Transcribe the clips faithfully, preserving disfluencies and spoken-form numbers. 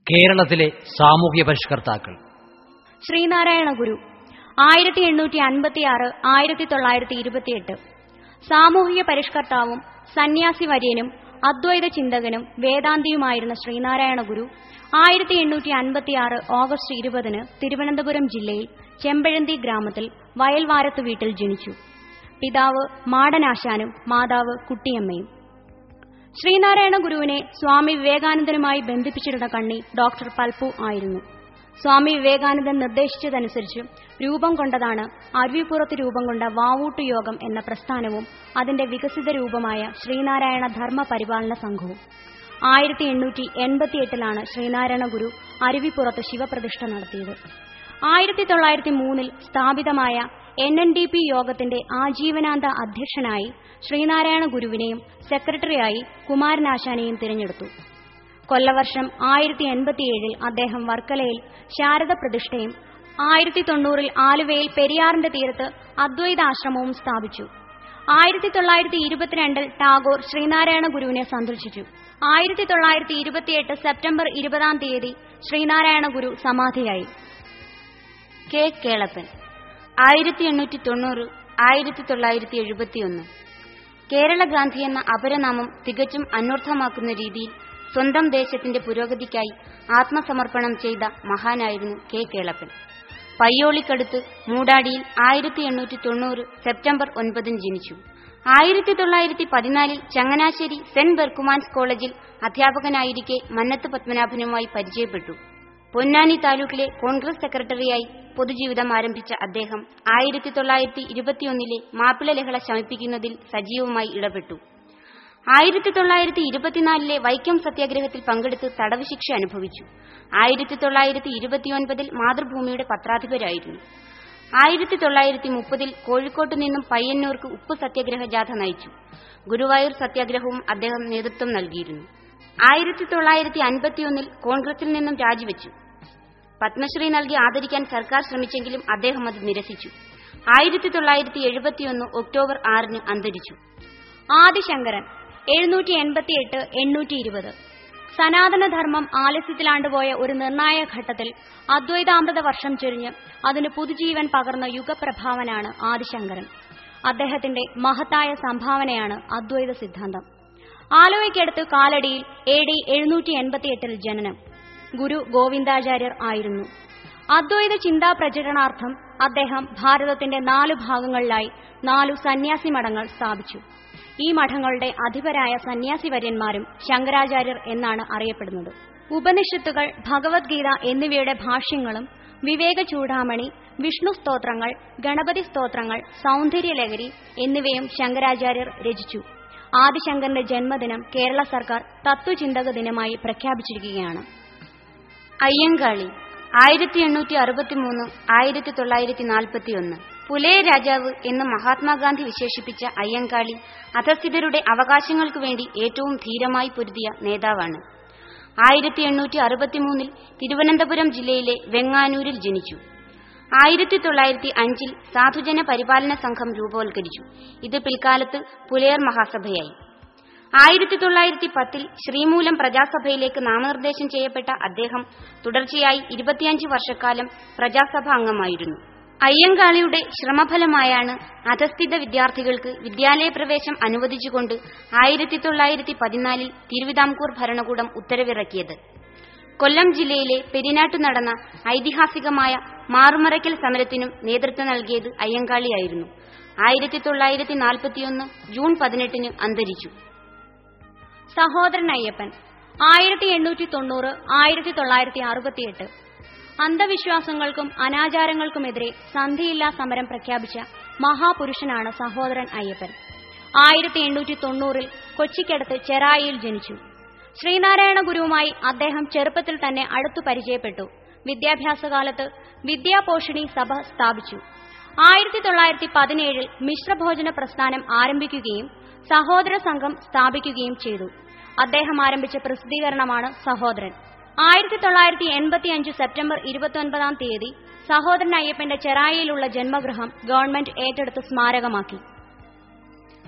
കേരളത്തിലെ സാമൂഹ്യ പരിഷ്കർത്താക്കൾ. ശ്രീനാരായണ ഗുരു ആയിരത്തി എണ്ണൂറ്റി അൻപത്തി ആറ് ആയിരത്തി തൊള്ളായിരത്തി ഇരുപത്തിയെട്ട് സാമൂഹിക പരിഷ്കർത്താവും സന്യാസി വര്യനും അദ്വൈത ചിന്തകനും വേദാന്തിയുമായിരുന്ന ശ്രീനാരായണ ഗുരു ആയിരത്തി എണ്ണൂറ്റി അൻപത്തി ആറ് ഓഗസ്റ്റ് ഇരുപതിന് തിരുവനന്തപുരം ജില്ലയിൽ ചെമ്പഴന്തി ഗ്രാമത്തിൽ വയൽവാരത്ത് വീട്ടിൽ ജനിച്ചു. പിതാവ് മാടനാശാനും മാതാവ് കുട്ടിയമ്മയും. ശ്രീനാരായണ ഗുരുവിനെ സ്വാമി വിവേകാനന്ദനുമായി ബന്ധിപ്പിച്ചിരുന്ന കണ്ണി ഡോക്ടർ പൽപു ആയിരുന്നു. സ്വാമി വിവേകാനന്ദൻ നിർദ്ദേശിച്ചതനുസരിച്ച് രൂപം കൊണ്ടതാണ് അരുവിപ്പുറത്ത് രൂപം കൊണ്ട വാവൂട്ട് യോഗം എന്ന പ്രസ്ഥാനവും അതിന്റെ വികസിത രൂപമായ ശ്രീനാരായണ ധർമ്മ പരിപാലന സംഘവും. ആയിരത്തി എണ്ണൂറ്റി എൺപത്തി എട്ടിലാണ് ശ്രീനാരായണ ഗുരു അരുവിപ്പുറത്ത് ശിവപ്രതിഷ്ഠ നടത്തിയത്. ആയിരത്തി തൊള്ളായിരത്തി മൂന്നിൽ സ്ഥാപിതമായ എൻ എൻ ഡി പി യോഗത്തിന്റെ ആജീവനാന്ത അധ്യക്ഷനായി ശ്രീനാരായണ ഗുരുവിനെയും സെക്രട്ടറിയായി കുമാരനാശാനെയും തിരഞ്ഞെടുത്തു. കൊല്ലവർഷം ആയിരത്തി എൺപത്തിയേഴിൽ അദ്ദേഹം വർക്കലയിൽ ശാരദ പ്രതിഷ്ഠയും ആയിരത്തി തൊണ്ണൂറിൽ ആലുവയിൽ പെരിയാറിന്റെ തീരത്ത് അദ്വൈതാശ്രമവും സ്ഥാപിച്ചു. ആയിരത്തി തൊള്ളായിരത്തി ഇരുപത്തിരണ്ടിൽ ടാഗോർ ശ്രീനാരായണ ഗുരുവിനെ സന്ദർശിച്ചു. ആയിരത്തി തൊള്ളായിരത്തി ഇരുപത്തിയെട്ട് സെപ്റ്റംബർ ഇരുപതാം തീയതി ശ്രീനാരായണ ഗുരു സമാധിയായി. കെ കേളപ്പൻ ആയിരത്തി എണ്ണൂറ്റി തൊണ്ണൂറ് ആയിരത്തി തൊള്ളായിരത്തി എഴുപത്തിയൊന്ന് കേരള ഗാന്ധി എന്ന അപരനാമം തികച്ചും അന്വർത്ഥമാക്കുന്ന രീതിയിൽ സ്വന്തം ദേശത്തിന്റെ പുരോഗതിക്കായി ആത്മസമർപ്പണം ചെയ്ത മഹാനായിരുന്നു കെ കേളപ്പൻ. പയ്യോളിക്കടുത്ത് മൂടാടിയിൽ ആയിരത്തി എണ്ണൂറ്റി തൊണ്ണൂറ് സെപ്റ്റംബർ ഒൻപതിന് ജനിച്ചു. ആയിരത്തി തൊള്ളായിരത്തി പതിനാലിൽ ചങ്ങനാശ്ശേരി സെന്റ് ബെർക്കുമാൻസ് കോളേജിൽ അധ്യാപകനായിരിക്കെ മന്നത്ത് പത്മനാഭനുമായി പരിചയപ്പെട്ടു. പൊന്നാനി താലൂക്കിലെ കോൺഗ്രസ് സെക്രട്ടറിയായി പൊതുജീവിതം ആരംഭിച്ച അദ്ദേഹം ആയിരത്തി തൊള്ളായിരത്തി ഇരുപത്തിയൊന്നിലെ മാപ്പിള ലഹള ശമിപ്പിക്കുന്നതിൽ സജീവമായി ഇടപെട്ടു. ആയിരത്തി തൊള്ളായിരത്തി ഇരുപത്തിനാലിലെ വൈക്കം സത്യാഗ്രഹത്തിൽ പങ്കെടുത്ത് തടവ് ശിക്ഷ അനുഭവിച്ചു. ആയിരത്തി തൊള്ളായിരത്തി ഇരുപത്തിയൊൻപതിൽ മാതൃഭൂമിയുടെ പത്രാധിപരായിരുന്നു. ആയിരത്തി തൊള്ളായിരത്തി മുപ്പതിൽ കോഴിക്കോട്ട് നിന്നും പയ്യന്നൂർക്ക് ഉപ്പ് സത്യാഗ്രഹ ജാഥ നയിച്ചു. ഗുരുവായൂർ സത്യാഗ്രഹവും അദ്ദേഹം നേതൃത്വം നൽകിയിരുന്നു. ആയിരത്തി തൊള്ളായിരത്തി അൻപത്തിയൊന്നിൽ കോൺഗ്രസിൽ നിന്നും രാജിവെച്ചു. പത്മശ്രീ നൽകി ആദരിക്കാൻ സർക്കാർ ശ്രമിച്ചെങ്കിലും അദ്ദേഹം അത് നിരസിച്ചു. ആയിരത്തി തൊള്ളായിരത്തി എഴുപത്തിയൊന്ന് ഒക്ടോബർ ആറിന് അന്തരിച്ചു. ആദിശങ്കരൻ എഴുന്നൂറ്റി എൺപത്തിയെട്ട് എണ്ണൂറ്റി ഇരുപത് സനാതനധർമ്മം ആലസ്യത്തിലാണ്ടുപോയ ഒരു നിർണായക ഘട്ടത്തിൽ അദ്വൈതാമൃത വർഷം ചൊരിഞ്ഞ് അതിന് പുതുജീവൻ പകർന്ന യുഗപ്രഭാവനാണ് ആദിശങ്കരൻ. അദ്ദേഹത്തിന്റെ മഹത്തായ സംഭാവനയാണ് അദ്വൈത സിദ്ധാന്തം. ആലുവയ്ക്കടുത്ത് കാലടിയിൽ എ ഡി എഴുന്നൂറ്റി എൺപത്തിയെട്ടിൽ ജനനം. ഗുരു ഗോവിന്ദാചാര്യർ ആയിരുന്നു. അദ്വൈത ചിന്താ പ്രചരണാർത്ഥം അദ്ദേഹം ഭാരതത്തിന്റെ നാലു ഭാഗങ്ങളിലായി നാലു സന്യാസി മഠങ്ങൾ സ്ഥാപിച്ചു. ഈ മഠങ്ങളുടെ അധിപരായ സന്യാസി വര്യന്മാരും ശങ്കരാചാര്യർ എന്നാണ് അറിയപ്പെടുന്നത്. ഉപനിഷത്തുകൾ, ഭഗവത്ഗീത എന്നിവയുടെ ഭാഷ്യങ്ങളും വിവേക ചൂഡാമണി, വിഷ്ണു സ്തോത്രങ്ങൾ, ഗണപതി സ്തോത്രങ്ങൾ, സൗന്ദര്യലഹരി എന്നിവയും ശങ്കരാചാര്യർ രചിച്ചു. ആദിശങ്കരന്റെ ജന്മദിനം കേരള സർക്കാർ തത്വചിന്തക ദിനമായി പ്രഖ്യാപിച്ചിരിക്കുകയാണ്. അയ്യങ്കാളി ആയിരത്തി എണ്ണൂറ്റി അറുപത്തിമൂന്ന് ആയിരത്തി തൊള്ളായിരത്തി നാൽപ്പത്തിയൊന്ന് പുലയ രാജാവ് എന്ന് മഹാത്മാഗാന്ധി വിശേഷിപ്പിച്ച അയ്യങ്കാളി അധസ്ഥിതരുടെ അവകാശങ്ങൾക്കു വേണ്ടി ഏറ്റവും ധീരമായി പൊരുതിയ നേതാവാണ്. ആയിരത്തി എണ്ണൂറ്റി അറുപത്തിമൂന്നിൽ തിരുവനന്തപുരം ജില്ലയിലെ വെങ്ങാനൂരിൽ ജനിച്ചു. ആയിരത്തി തൊള്ളായിരത്തി അഞ്ചിൽ സാധുജന പരിപാലന സംഘം രൂപവൽക്കരിച്ചു. ഇത് പിൽക്കാലത്ത് പുലയർ മഹാസഭയായി. ആയിരത്തി തൊള്ളായിരത്തി പത്തിൽ ശ്രീമൂലം പ്രജാസഭയിലേക്ക് നാമനിർദ്ദേശം ചെയ്യപ്പെട്ട അദ്ദേഹം തുടർച്ചയായി ഇരുപത്തിയഞ്ച് വർഷക്കാലം പ്രജാസഭ അംഗമായിരുന്നു. അയ്യങ്കാളിയുടെ ശ്രമഫലമായാണ് അധസ്ഥിത വിദ്യാർത്ഥികൾക്ക് വിദ്യാലയ പ്രവേശം അനുവദിച്ചുകൊണ്ട് ആയിരത്തി തൊള്ളായിരത്തി പതിനാലിൽ തിരുവിതാംകൂർ ഭരണകൂടം ഉത്തരവിറക്കിയത്. കൊല്ലം ജില്ലയിലെ പെരിനാട്ടു നടന്ന ഐതിഹാസികമായ മാറുമറയ്ക്കൽ സമരത്തിനും നേതൃത്വം നൽകിയത് അയ്യങ്കാളിയായിരുന്നു. ആയിരത്തി തൊള്ളായിരത്തി നാൽപ്പത്തിയൊന്ന് ജൂൺ പതിനെട്ടിന് അന്തരിച്ചു. സഹോദരൻ അയ്യപ്പൻ ആയിരത്തി എണ്ണൂറ്റി തൊണ്ണൂറ് ആയിരത്തി തൊള്ളായിരത്തി അറുപത്തിയെട്ട് അന്ധവിശ്വാസങ്ങൾക്കും അനാചാരങ്ങൾക്കുമെതിരെ സന്ധിയില്ലാ സമരം പ്രഖ്യാപിച്ച മഹാപുരുഷനാണ് സഹോദരൻ അയ്യപ്പൻ. ആയിരത്തി എണ്ണൂറ്റി തൊണ്ണൂറിൽ കൊച്ചിക്കടുത്ത് ചെറായിയിൽ ജനിച്ചു. ശ്രീനാരായണ ഗുരുവുമായി അദ്ദേഹം ചെറുപ്പത്തിൽ തന്നെ അടുത്തു പരിചയപ്പെട്ടു. വിദ്യാഭ്യാസകാലത്ത് വിദ്യാപോഷിണി സഭ സ്ഥാപിച്ചു. ആയിരത്തി തൊള്ളായിരത്തി പതിനേഴിൽ മിശ്രഭോജന പ്രസ്ഥാനം ആരംഭിക്കുകയും സഹോദര സംഘം സ്ഥാപിക്കുകയും ചെയ്തു. അദ്ദേഹം ആരംഭിച്ച പ്രസിദ്ധീകരണമാണ് സഹോദരൻ. ആയിരത്തി തൊള്ളായിരത്തി എൺപത്തിയഞ്ച് സെപ്റ്റംബർ ഇരുപത്തിയൊൻപതാം തീയതി സഹോദരൻ അയ്യപ്പന്റെ ചെറായിയിലുള്ള ജന്മഗൃഹം ഗവൺമെന്റ് ഏറ്റെടുത്ത് സ്മാരകമാക്കി.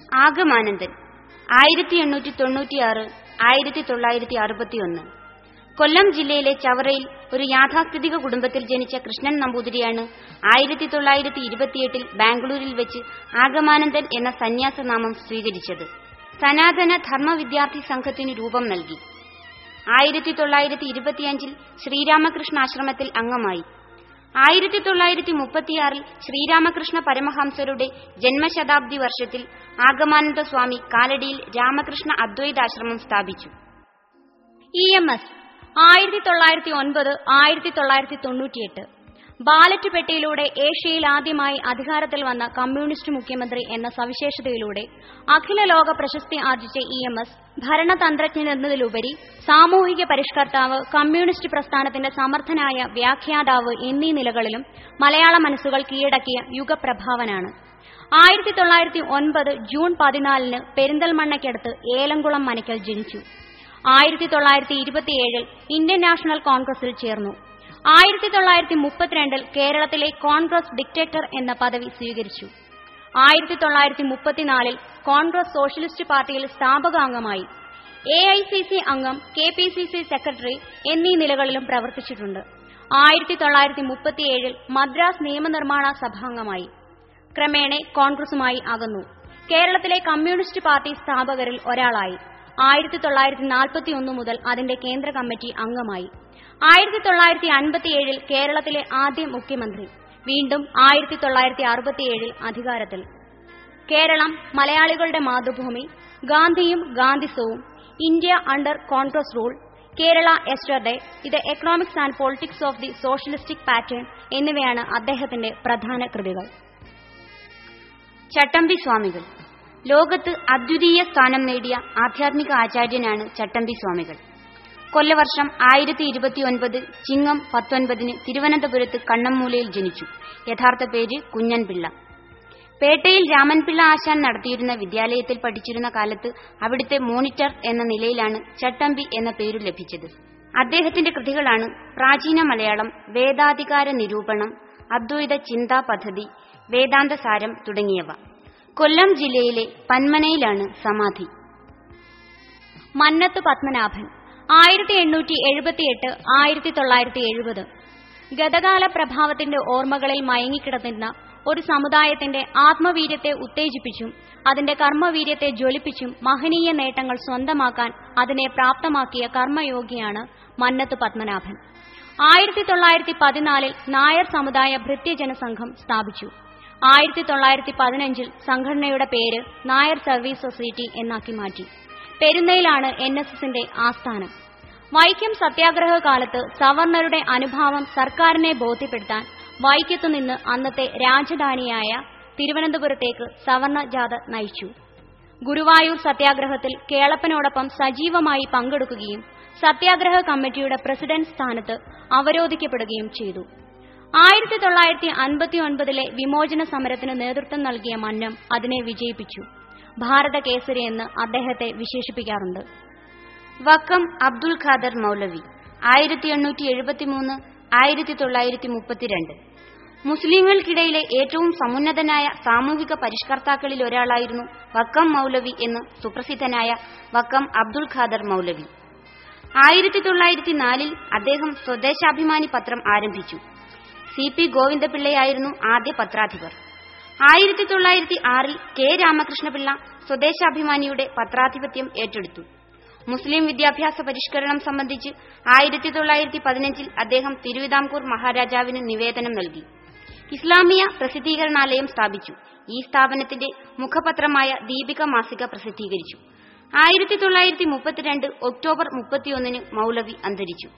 ആഗമാനന്ദൻ ആയിരത്തി എണ്ണൂറ്റി തൊണ്ണൂറ്റിയാറ് ആയിരത്തി തൊള്ളായിരത്തി അറുപത്തിയൊന്ന് കൊല്ലം ജില്ലയിലെ ചവറയിൽ ഒരു യാഥാസ്ഥിതിക കുടുംബത്തിൽ ജനിച്ച കൃഷ്ണൻ നമ്പൂതിരിയാണ് ആയിരത്തി തൊള്ളായിരത്തി ഇരുപത്തിയെട്ടിൽ ബാംഗ്ലൂരിൽ വെച്ച് ആഗമാനന്ദൻ എന്ന സന്യാസനാമം സ്വീകരിച്ചത്. സനാതന ധർമ്മ വിദ്യാർത്ഥി സംഘത്തിന് രൂപം നൽകി. ആയിരത്തി തൊള്ളായിരത്തി ഇരുപത്തിയഞ്ചിൽ ശ്രീരാമകൃഷ്ണ ആശ്രമത്തിൽ അംഗമായി. ആയിരത്തി തൊള്ളായിരത്തി മുപ്പത്തിയാറിൽ ശ്രീരാമകൃഷ്ണ പരമഹംസരുടെ ജന്മശതാബ്ദി വർഷത്തിൽ ആഗമാനന്ദ സ്വാമി കാലടിയിൽ രാമകൃഷ്ണ അദ്വൈതാശ്രമം സ്ഥാപിച്ചു. ഇ എം എസ് ആയിരത്തി തൊള്ളായിരത്തി ഒൻപത് ആയിരത്തി തൊള്ളായിരത്തി തൊണ്ണൂറ്റിയെട്ട് ബാലറ്റ് പെട്ടിയിലൂടെ ഏഷ്യയിൽ ആദ്യമായി അധികാരത്തിൽ വന്ന കമ്മ്യൂണിസ്റ്റ് മുഖ്യമന്ത്രി എന്ന സവിശേഷതയിലൂടെ അഖില ലോക പ്രശസ്തി ആർജിച്ച ഇ എം എസ് ഭരണതന്ത്രജ്ഞനെന്നതിലുപരി സാമൂഹിക പരിഷ്കർത്താവ്, കമ്മ്യൂണിസ്റ്റ് പ്രസ്ഥാനത്തിന്റെ സമർത്ഥനായ വ്യാഖ്യാതാവ് എന്നീ നിലകളിലും മലയാള മനസ്സുകൾ കീഴടക്കിയ യുഗപ്രഭാവനാണ്. ആയിരത്തി തൊള്ളായിരത്തി ഒൻപത് ജൂൺ പതിനാലിന് പെരിന്തൽമണ്ണയ്ക്കടുത്ത് ഏലംകുളം മനയ്ക്കൽ ജനിച്ചു. ആയിരത്തി തൊള്ളായിരത്തി ഇരുപത്തിയേഴിൽ ഇന്ത്യൻ നാഷണൽ കോൺഗ്രസിൽ ചേർന്നു. ആയിരത്തി തൊള്ളായിരത്തി മുപ്പത്തിരണ്ടിൽ കേരളത്തിലെ കോൺഗ്രസ് ഡിക്റ്റേറ്റർ എന്ന പദവി സ്വീകരിച്ചു. ആയിരത്തി തൊള്ളായിരത്തി മുപ്പത്തിനാലിൽ കോൺഗ്രസ് സോഷ്യലിസ്റ്റ് പാർട്ടിയിൽ സ്ഥാപകാംഗമായി. എ ഐ സി സി അംഗം, K P C C secretary എന്നീ നിലകളിലും പ്രവർത്തിച്ചിട്ടുണ്ട്. ആയിരത്തി തൊള്ളായിരത്തി മുപ്പത്തിയേഴിൽ മദ്രാസ് നിയമനിർമ്മാണ സഭാംഗമായി. ക്രമേണ കോൺഗ്രസുമായി അകന്നു. കേരളത്തിലെ കമ്മ്യൂണിസ്റ്റ് പാർട്ടി സ്ഥാപകരിൽ ഒരാളായി. ആയിരത്തി തൊള്ളായിരത്തി നാൽപ്പത്തി ഒന്ന് മുതൽ അതിന്റെ കേന്ദ്ര കമ്മിറ്റി അംഗമായി. ആയിരത്തി തൊള്ളായിരത്തി അൻപത്തിയേഴിൽ കേരളത്തിലെ ആദ്യ മുഖ്യമന്ത്രി. വീണ്ടും ആയിരത്തി തൊള്ളായിരത്തി അറുപത്തിയേഴിൽ അധികാരത്തിൽ. കേരളം മലയാളികളുടെ മാതൃഭൂമി, ഗാന്ധിയും ഗാന്ധിസവും, India under Congress rule, Kerala yesterday, ഇത് economics and politics of the socialistic pattern എന്നിവയാണ് അദ്ദേഹത്തിന്റെ പ്രധാന കൃതികൾ. ചട്ടമ്പി സ്വാമികൾ ലോകത്ത് അദ്വിതീയ സ്ഥാനം നേടിയ ആധ്യാത്മിക ആചാര്യനാണ് ചട്ടമ്പി സ്വാമികൾ. കൊല്ലവർഷം ആയിരത്തി ഇരുപത്തിയൊൻപത് ചിങ്ങം പത്തൊൻപതിന് തിരുവനന്തപുരത്ത് കണ്ണമ്മൂലയിൽ ജനിച്ചു. യഥാർത്ഥ പേര് കുഞ്ഞൻപിള്ള. പേട്ടയിൽ രാമൻപിള്ള ആശാൻ നടത്തിയിരുന്ന വിദ്യാലയത്തിൽ പഠിച്ചിരുന്ന കാലത്ത് അവിടുത്തെ മോണിറ്റർ എന്ന നിലയിലാണ് ചട്ടമ്പി എന്ന പേരു ലഭിച്ചത്. അദ്ദേഹത്തിന്റെ കൃതികളാണ് പ്രാചീന മലയാളം, വേദാധികാര നിരൂപണം, അദ്വൈത ചിന്താ പദ്ധതി, വേദാന്തസാരം തുടങ്ങിയവ. കൊല്ലം ജില്ലയിലെ പന്മനയിലാണ് സമാധി. മന്നത്ത് പത്മനാഭൻ ആയിരത്തി എണ്ണൂറ്റി എഴുപത്തിയെട്ട് ആയിരത്തി തൊള്ളായിരത്തി എഴുപത് ഗതകാല പ്രഭാവത്തിന്റെ ഓർമ്മകളിൽ മയങ്ങിക്കിടന്നിരുന്ന ഒരു സമുദായത്തിന്റെ ആത്മവീര്യത്തെ ഉത്തേജിപ്പിച്ചും അതിന്റെ കർമ്മവീര്യത്തെ ജ്വലിപ്പിച്ചും മഹനീയ നേട്ടങ്ങൾ സ്വന്തമാക്കാൻ അതിനെ പ്രാപ്തമാക്കിയ കർമ്മയോഗിയാണ് മന്നത്ത് പത്മനാഭൻ. ആയിരത്തി തൊള്ളായിരത്തി പതിനാലിൽ നായർ സമുദായ ഭൃത്യജനസംഘം സ്ഥാപിച്ചു. ആയിരത്തി തൊള്ളായിരത്തി പതിനഞ്ചിൽ സംഘടനയുടെ പേര് നായർ സർവീസ് സൊസൈറ്റി എന്നാക്കി മാറ്റി. പെരുന്നയിലാണ് എൻ എസ് എസിന്റെ ആസ്ഥാനം. വൈക്കം സത്യാഗ്രഹ കാലത്ത് സവർണരുടെ അനുഭാവം സർക്കാരിനെ ബോധ്യപ്പെടുത്താൻ വൈക്കത്തുനിന്ന് അന്നത്തെ രാജധാനിയായ തിരുവനന്തപുരത്തേക്ക് സവർണ ജാഥ നയിച്ചു. ഗുരുവായൂർ സത്യാഗ്രഹത്തിൽ കേളപ്പനോടൊപ്പം സജീവമായി പങ്കെടുക്കുകയും സത്യാഗ്രഹ കമ്മിറ്റിയുടെ പ്രസിഡന്റ് സ്ഥാനത്ത് അവരോധിക്കപ്പെടുകയും ചെയ്തു. ആയിരത്തി തൊള്ളായിരത്തി അൻപത്തി ഒൻപതിലെ വിമോചന സമരത്തിന് നേതൃത്വം നൽകിയ മന്നം അതിനെ വിജയിപ്പിച്ചു. ഭാരത കേസരി എന്ന് അദ്ദേഹത്തെ വിശേഷിപ്പിക്കാറുണ്ട്. വക്കം അബ്ദുൽ ഖാദർ മൗലവി ആയിരത്തി എണ്ണൂറ്റി എഴുപത്തിമൂന്ന് ആയിരത്തി തൊള്ളായിരത്തി മുപ്പത്തിരണ്ട് മുസ്ലിങ്ങൾക്കിടയിലെ ഏറ്റവും സമുന്നതനായ സാമൂഹിക പരിഷ്കർത്താക്കളിൽ ഒരാളായിരുന്നു വക്കം മൗലവി എന്ന് സുപ്രസിദ്ധനായ വക്കം അബ്ദുൽ ഖാദർ മൗലവി. ആയിരത്തി തൊള്ളായിരത്തി നാലിൽ അദ്ദേഹം സ്വദേശാഭിമാനി പത്രം ആരംഭിച്ചു. സി പി ഗോവിന്ദപിള്ളയായിരുന്നു ആദ്യ പത്രാധിപർ. ആയിരത്തി തൊള്ളായിരത്തി ആറിൽ കെ രാമകൃഷ്ണപിള്ള സ്വദേശാഭിമാനിയുടെ പത്രാധിപത്യം ഏറ്റെടുത്തു. മുസ്ലിം വിദ്യാഭ്യാസ പരിഷ്കരണം സംബന്ധിച്ച് ആയിരത്തി തൊള്ളായിരത്തി പതിനഞ്ചിൽ അദ്ദേഹം തിരുവിതാംകൂർ മഹാരാജാവിന് നിവേദനം നൽകി. ഇസ്ലാമിയ പ്രസിദ്ധീകരണാലയം സ്ഥാപിച്ചു. ഈ സ്ഥാപനത്തിന്റെ മുഖപത്രമായ ദീപിക മാസിക പ്രസിദ്ധീകരിച്ചു. ആയിരത്തി തൊള്ളായിരത്തി മുപ്പത്തിരണ്ട് ഒക്ടോബർ മുപ്പത്തിയൊന്നിന് മൗലവി അന്തരിച്ചു.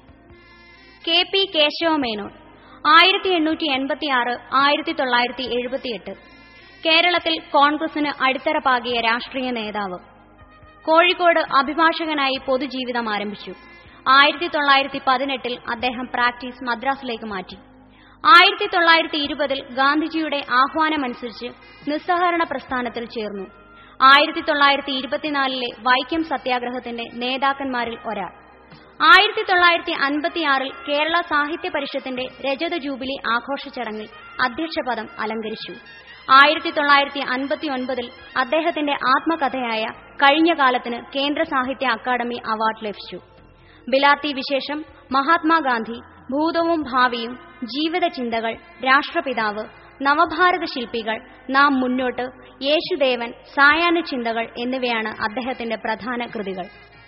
കെ പി കേശവമേനോൻ ആയിരത്തി എണ്ണൂറ്റി എൺപത്തി ആറ് ആയിരത്തി തൊള്ളായിരത്തി എഴുപത്തിയെട്ട് കേരളത്തിൽ കോൺഗ്രസിന് അടിത്തറ പാകിയ രാഷ്ട്രീയ നേതാവ്. കോഴിക്കോട് അഭിഭാഷകനായി പൊതുജീവിതം ആരംഭിച്ചു. ആയിരത്തി തൊള്ളായിരത്തി പതിനെട്ടിൽ അദ്ദേഹം പ്രാക്ടീസ് മദ്രാസിലേക്ക് മാറ്റി. ആയിരത്തി തൊള്ളായിരത്തി ഇരുപതിൽ ഗാന്ധിജിയുടെ ആഹ്വാനമനുസരിച്ച് നിസ്സഹകരണ പ്രസ്ഥാനത്തിൽ ചേർന്നു. ആയിരത്തി തൊള്ളായിരത്തി ഇരുപത്തിനാലിലെ വൈക്കം സത്യാഗ്രഹത്തിന്റെ നേതാക്കന്മാരിൽ ഒരാൾ. ആയിരത്തി തൊള്ളായിരത്തി അൻപത്തിയാറിൽ കേരള സാഹിത്യ പരിഷത്തിന്റെ രജത ജൂബിലി ആഘോഷ ചടങ്ങിൽ അധ്യക്ഷപദം അലങ്കരിച്ചു. ആയിരത്തി തൊള്ളായിരത്തി അൻപത്തി ഒൻപതിൽ അദ്ദേഹത്തിന്റെ ആത്മകഥയായ കഴിഞ്ഞ കാലത്തിന് കേന്ദ്ര സാഹിത്യ അക്കാദമി അവാർഡ് ലഭിച്ചു. ബിലാത്തി വിശേഷം, മഹാത്മാഗാന്ധി, ഭൂതവും ഭാവിയും, ജീവിത ചിന്തകൾ, രാഷ്ട്രപിതാവ്, നവഭാരത ശില്പികൾ, നാം മുന്നോട്ട്, യേശുദേവൻ, സായാഹ്ന ചിന്തകൾ എന്നിവയാണ് അദ്ദേഹത്തിന്റെ പ്രധാന കൃതികൾ.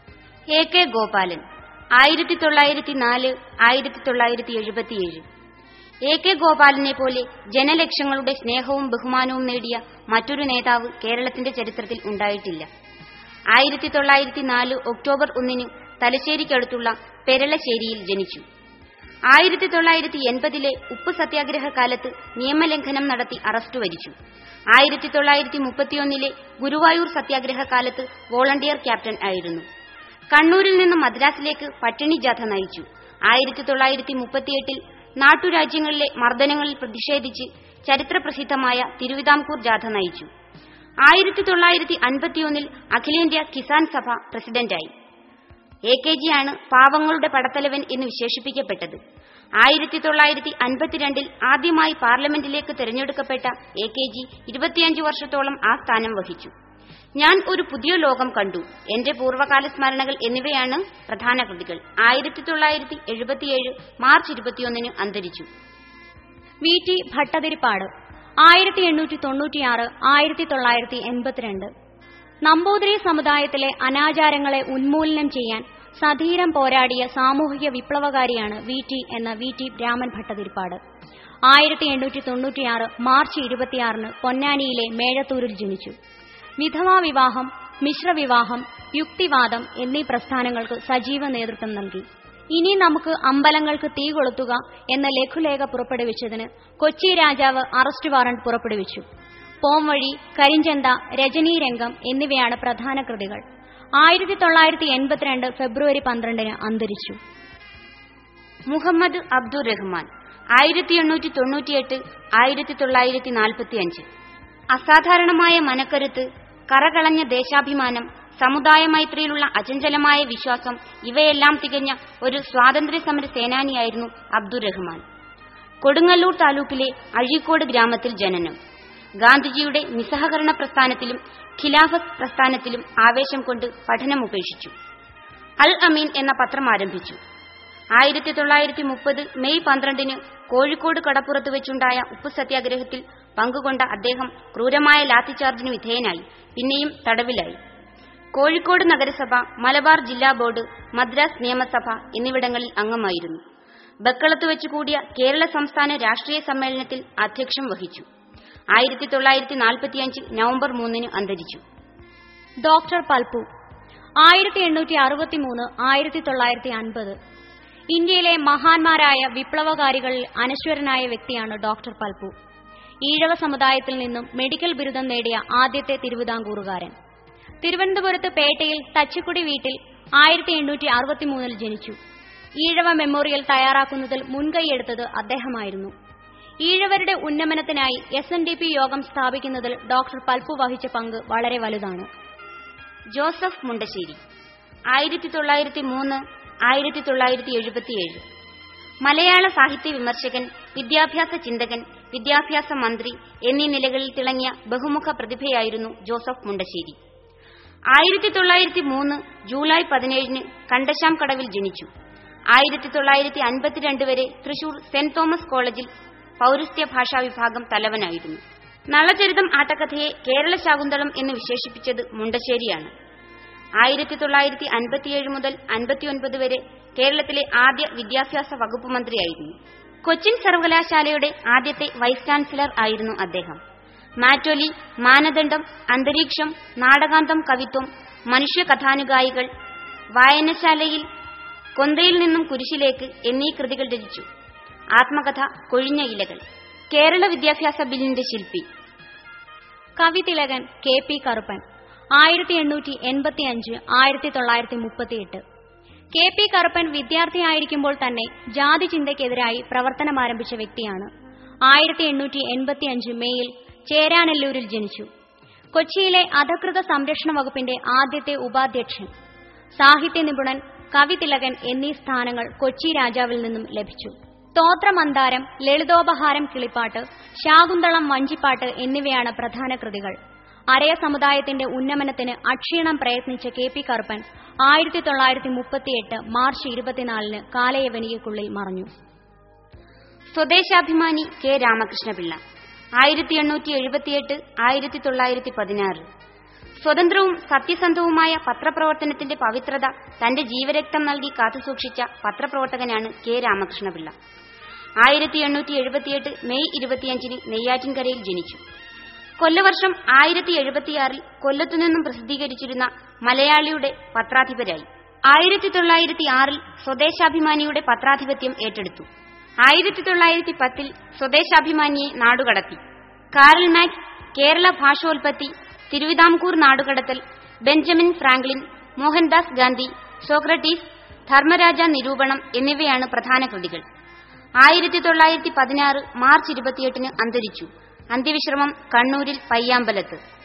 എ കെ ഗോപാലൻ ആയിരത്തി തൊള്ളായിരത്തി നാല് ആയിരത്തി തൊള്ളായിരത്തി എഴുപത്തിയേഴ്. എ കെ ഗോപാലനെ പോലെ ജനലക്ഷങ്ങളുടെ സ്നേഹവും ബഹുമാനവും നേടിയ മറ്റൊരു നേതാവ് കേരളത്തിന്റെ ചരിത്രത്തിൽ ഉണ്ടായിട്ടില്ല. ആയിരത്തി തൊള്ളായിരത്തി നാല് ഒക്ടോബർ ഒന്നിന് തലശ്ശേരിക്കടുത്തുള്ള പെരളശ്ശേരിയിൽ ജനിച്ചു. ആയിരത്തി തൊള്ളായിരത്തി എൺപതിലെ ഉപ്പ് സത്യാഗ്രഹ കാലത്ത് നിയമലംഘനം നടത്തി അറസ്റ്റ് വരിച്ചു. ആയിരത്തി തൊള്ളായിരത്തി മുപ്പത്തിയൊന്നിലെ ഗുരുവായൂർ സത്യാഗ്രഹ കാലത്ത് വോളണ്ടിയർ ക്യാപ്റ്റൻ ആയിരുന്നു. കണ്ണൂരിൽ നിന്ന് മദ്രാസിലേക്ക് പട്ടിണി ജാഥ നയിച്ചു. ആയിരത്തി തൊള്ളായിരത്തി മുപ്പത്തിയെട്ടിൽ നാട്ടുരാജ്യങ്ങളിലെ മർദ്ദനങ്ങളിൽ പ്രതിഷേധിച്ച് ചരിത്രപ്രസിദ്ധമായ തിരുവിതാംകൂർ ജാഥ നയിച്ചു. ആയിരത്തി തൊള്ളായിരത്തി അൻപത്തിയൊന്നിൽ അഖിലേന്ത്യാ കിസാൻ സഭ പ്രസിഡന്റായി. എ കെ ജിയാണ് പാവങ്ങളുടെ പടത്തലവൻ എന്ന് വിശേഷിപ്പിക്കപ്പെട്ടത്. ആയിരത്തി തൊള്ളായിരത്തി അൻപത്തിരണ്ടിൽ ആദ്യമായി പാർലമെന്റിലേക്ക് തെരഞ്ഞെടുക്കപ്പെട്ട എ കെ ജി ഇരുപത്തിയഞ്ച് വർഷത്തോളം ആ സ്ഥാനം വഹിച്ചു. ഞാൻ ഒരു പുതിയ ലോകം കണ്ടു, എന്റെ പൂർവ്വകാല സ്മരണകൾ എന്നിവയാണ് പ്രധാന കൃതികൾ. ആയിരത്തി തൊള്ളായിരത്തി എഴുപത്തിയേഴ് മാർച്ച് ഇരുപത്തിയൊന്നിന് അന്തരിച്ചു. വി ടി ഭട്ടതിരിപ്പാട് ആയിരത്തി എണ്ണൂറ്റി തൊണ്ണൂറ്റിയാറ് ആയിരത്തി തൊള്ളായിരത്തി എൺപത്തിരണ്ട്. നമ്പൂതിരി സമുദായത്തിലെ അനാചാരങ്ങളെ ഉന്മൂലനം ചെയ്യാൻ സധീരം പോരാടിയ സാമൂഹിക വിപ്ലവകാരിയാണ് വി ടി എന്ന വി ടി രാമൻ ഭട്ടതിരിപ്പാട്. ആയിരത്തി എണ്ണൂറ്റി തൊണ്ണൂറ്റിയാറ് മാർച്ച് ഇരുപത്തിയാറിന് പൊന്നാനിയിലെ മേഴത്തൂരിൽ ജനിച്ചു. വിധവാ വിവാഹം, മിശ്രവിവാഹം, യുക്തിവാദം എന്നീ പ്രസ്ഥാനങ്ങൾക്ക് സജീവ നേതൃത്വം നൽകി. ഇനി നമുക്ക് അമ്പലങ്ങൾക്ക് തീ കൊളുത്തുക എന്ന ലഘുലേഖ പുറപ്പെടുവിച്ചതിന് കൊച്ചി രാജാവ് അറസ്റ്റ് വാറണ്ട് പുറപ്പെടുവിച്ചു. പോംവഴി, കരിഞ്ചന്ത, രജനീരംഗം എന്നിവയാണ് പ്രധാന കൃതികൾ. ആയിരത്തി തൊള്ളായിരത്തി എൺപത്തിരണ്ട് ഫെബ്രുവരി പന്ത്രണ്ടിന് അന്തരിച്ചു. മുഹമ്മദ് അബ്ദുർ റഹ്മാൻ ആയിരത്തി എണ്ണൂറ്റി തൊണ്ണൂറ്റിയെട്ട് ആയിരത്തി തൊള്ളായിരത്തി നാൽപ്പത്തിയഞ്ച്. അസാധാരണമായ മനക്കരുത്ത്, കറകളഞ്ഞ ദേശാഭിമാനം, സമുദായ മൈത്രിയിലുള്ള അചഞ്ചലമായ വിശ്വാസം ഇവയെല്ലാം തികഞ്ഞ ഒരു സ്വാതന്ത്ര്യ സമര സേനാനിയായിരുന്നു അബ്ദുർ റഹ്മാൻ. കൊടുങ്ങല്ലൂർ താലൂക്കിലെ അഴീക്കോട് ഗ്രാമത്തിൽ ജനനം. ഗാന്ധിജിയുടെ നിസ്സഹകരണ പ്രസ്ഥാനത്തിലും ഖിലാഫത്ത് പ്രസ്ഥാനത്തിലും ആവേശം കൊണ്ട് പഠനമുപേക്ഷിച്ചു. അൽ അമീൻ എന്ന പത്രം ആരംഭിച്ചു. ആയിരത്തി തൊള്ളായിരത്തി മുപ്പത് മെയ് പന്ത്രണ്ടിന് കോഴിക്കോട് കടപ്പുറത്ത് വെച്ചുണ്ടായ ഉപ്പു സത്യാഗ്രഹത്തിൽ പങ്കുകൊണ്ട അദ്ദേഹം ക്രൂരമായ ലാത്തിചാർജിന് വിധേയനായി. പിന്നെയും തടവിലായി. കോഴിക്കോട് നഗരസഭ, മലബാർ ജില്ലാ ബോർഡ്, മദ്രാസ് നിയമസഭ എന്നിവിടങ്ങളിൽ അംഗമായിരുന്നു. ബക്കളത്ത് വെച്ച് കൂടിയ കേരള സംസ്ഥാന രാഷ്ട്രീയ സമ്മേളനത്തിൽ അധ്യക്ഷം വഹിച്ചു. ആയിരത്തി തൊള്ളായിരത്തി നാൽപ്പത്തിയഞ്ച് നവംബർ മൂന്നിന് അന്തരിച്ചു. ഡോക്ടർ പൽപ്പു ആയിരത്തി എണ്ണൂറ്റി അറുപത്തിമൂന്ന് ആയിരത്തി തൊള്ളായിരത്തി അൻപത്. ഇന്ത്യയിലെ മഹാന്മാരായ വിപ്ലവകാരികളിൽ അനശ്വരനായ വ്യക്തിയാണ് ഡോക്ടർ പൽപ്പു. ഈഴവ സമുദായത്തിൽ നിന്നും മെഡിക്കൽ ബിരുദം നേടിയ ആദ്യത്തെ തിരുവിതാംകൂറുകാരൻ. തിരുവനന്തപുരത്ത് പേട്ടയിൽ തച്ചിക്കുടി വീട്ടിൽ ആയിരത്തി എണ്ണൂറ്റി അറുപത്തിമൂന്നിൽ ജനിച്ചു. ഈഴവ മെമ്മോറിയൽ തയ്യാറാക്കുന്നതിൽ മുൻകൈയെടുത്തത് അദ്ദേഹമായിരുന്നു. ഈഴവരുടെ ഉന്നമനത്തിനായി എസ് എൻ ഡി പി യോഗം സ്ഥാപിക്കുന്നതിൽ ഡോക്ടർ പൽപ്പു വഹിച്ച പങ്ക് വളരെ വലുതാണ്. ജോസഫ് മുണ്ടശ്ശേരി ആയിരത്തി തൊള്ളായിരത്തി മൂന്ന് ആയിരത്തി തൊള്ളായിരത്തി എഴുപത്തിയേഴ്. മലയാള സാഹിത്യ വിമർശകൻ, വിദ്യാഭ്യാസ ചിന്തകൻ, വിദ്യാഭ്യാസ മന്ത്രി എന്നീ നിലകളിൽ തിളങ്ങിയ ബഹുമുഖ പ്രതിഭയായിരുന്നു ജോസഫ് മുണ്ടശ്ശേരി. ആയിരത്തി തൊള്ളായിരത്തി മൂന്ന് ജൂലൈ പതിനേഴിന് കണ്ടശാം കടവിൽ ജനിച്ചു. ആയിരത്തി തൊള്ളായിരത്തി അൻപത്തിരണ്ട് വരെ തൃശൂർ സെന്റ് തോമസ് കോളേജിൽ പൌരസ്ത്യ ഭാഷാ വിഭാഗം തലവനായിരുന്നു. നളചരിതം ആട്ടക്കഥയെ കേരള ശാകുന്തളം എന്ന് വിശേഷിപ്പിച്ചത് മുണ്ടശ്ശേരിയാണ്. ആയിരത്തി തൊള്ളായിരത്തി അൻപത്തിയേഴ് മുതൽ അൻപത്തിയൊൻപത് വരെ കേരളത്തിലെ ആദ്യ വിദ്യാഭ്യാസ വകുപ്പ് മന്ത്രിയായിരുന്നു. കൊച്ചിൻ സർവകലാശാലയുടെ ആദ്യത്തെ വൈസ് ചാൻസലർ ആയിരുന്നു അദ്ദേഹം. മാറ്റൊലി, മാനദണ്ഡം, അന്തരീക്ഷം, നാടകാന്തം, കവിത്വം, മനുഷ്യ കഥാനുഗായികൾ, വായനശാലയിൽ, കൊന്തയിൽ നിന്നും കുരിശിലേക്ക് എന്നീ കൃതികൾ രചിച്ചു. ആത്മകഥ കൊഴിഞ്ഞ ഇലകൾ. കേരള വിദ്യാഭ്യാസ ബില്ലിന്റെ ശില്പി. കവിതിലകൻ കെ പി കറുപ്പൻ ആയിരത്തി എണ്ണൂറ്റി എൺപത്തി അഞ്ച് ആയിരത്തി തൊള്ളായിരത്തി മുപ്പത്തിയെട്ട്. കെ പി കറുപ്പൻ വിദ്യാർത്ഥിയായിരിക്കുമ്പോൾ തന്നെ ജാതി ചിന്തയ്ക്കെതിരായി പ്രവർത്തനമാരംഭിച്ച വ്യക്തിയാണ്. ആയിരത്തി എണ്ണൂറ്റി എൺപത്തി അഞ്ച് മെയ്യിൽ ചേരാനെല്ലൂരിൽ ജനിച്ചു. കൊച്ചിയിലെ അധകൃത സംരക്ഷണ വകുപ്പിന്റെ ആദ്യത്തെ ഉപാധ്യക്ഷൻ. സാഹിത്യ നിപുണൻ, കവിതിലകൻ എന്നീ സ്ഥാനങ്ങൾ കൊച്ചി രാജാവിൽ നിന്നും ലഭിച്ചു. സ്തോത്രമന്ദാരം, ലളിതോപഹാരം, കിളിപ്പാട്ട്, ശാകുന്തളം, വഞ്ചിപ്പാട്ട് എന്നിവയാണ് പ്രധാന കൃതികൾ. അരയ സമുദായത്തിന്റെ ഉന്നമനത്തിന് അക്ഷീണം പ്രയത്നിച്ച കെ പി കറുപ്പൻ ആയിരത്തി തൊള്ളായിരത്തി മുപ്പത്തിയെട്ട് മാർച്ച് ഇരുപത്തിനാലിന് കാലയവനികയ്ക്കുള്ളിൽ മറഞ്ഞു. സ്വദേശാഭിമാനി കെ രാമകൃഷ്ണപിള്ള ആയിരത്തി എണ്ണൂറ്റി എഴുപത്തിയെട്ട് ആയിരത്തി തൊള്ളായിരത്തി പതിനാറ്. സ്വതന്ത്രവും സത്യസന്ധവുമായ പത്രപ്രവർത്തനത്തിന്റെ പവിത്രത തന്റെ ജീവരക്തം നൽകി കാത്തുസൂക്ഷിച്ച പത്രപ്രവർത്തകനാണ് കെ രാമകൃഷ്ണപിള്ള. ആയിരത്തി എണ്ണൂറ്റി എഴുപത്തിയെട്ട് മെയ് ഇരുപത്തിയഞ്ചിന് നെയ്യാറ്റിൻകരയിൽ ജനിച്ചു. കൊല്ലവർഷം ആയിരത്തി എഴുപത്തിയാറിൽ കൊല്ലത്തുനിന്നും പ്രസിദ്ധീകരിച്ചിരുന്ന മലയാളിയുടെ പത്രാധിപരായി. ആയിരത്തി തൊള്ളായിരത്തി ആറിൽ സ്വദേശാഭിമാനിയുടെ പത്രാധിപത്യം ഏറ്റെടുത്തു. ആയിരത്തി തൊള്ളായിരത്തി പത്തിൽ സ്വദേശാഭിമാനിയെ നാടുകടത്തി. കാറൽ മാക്സ്, കേരള ഭാഷോൽപത്തി, തിരുവിതാംകൂർ നാടുകടത്തൽ, Benjamin Franklin, Mohandas Gandhi, Socrates, Dharmaraja നിരൂപണം എന്നിവയാണ് പ്രധാന കൃതികൾ. ആയിരത്തി തൊള്ളായിരത്തി പതിനാറ് മാർച്ച് ഇരുപത്തിയെട്ടിന് അന്തരിച്ചു. അന്ത്യവിശ്രമം കണ്ണൂരിൽ പയ്യാമ്പലത്ത്.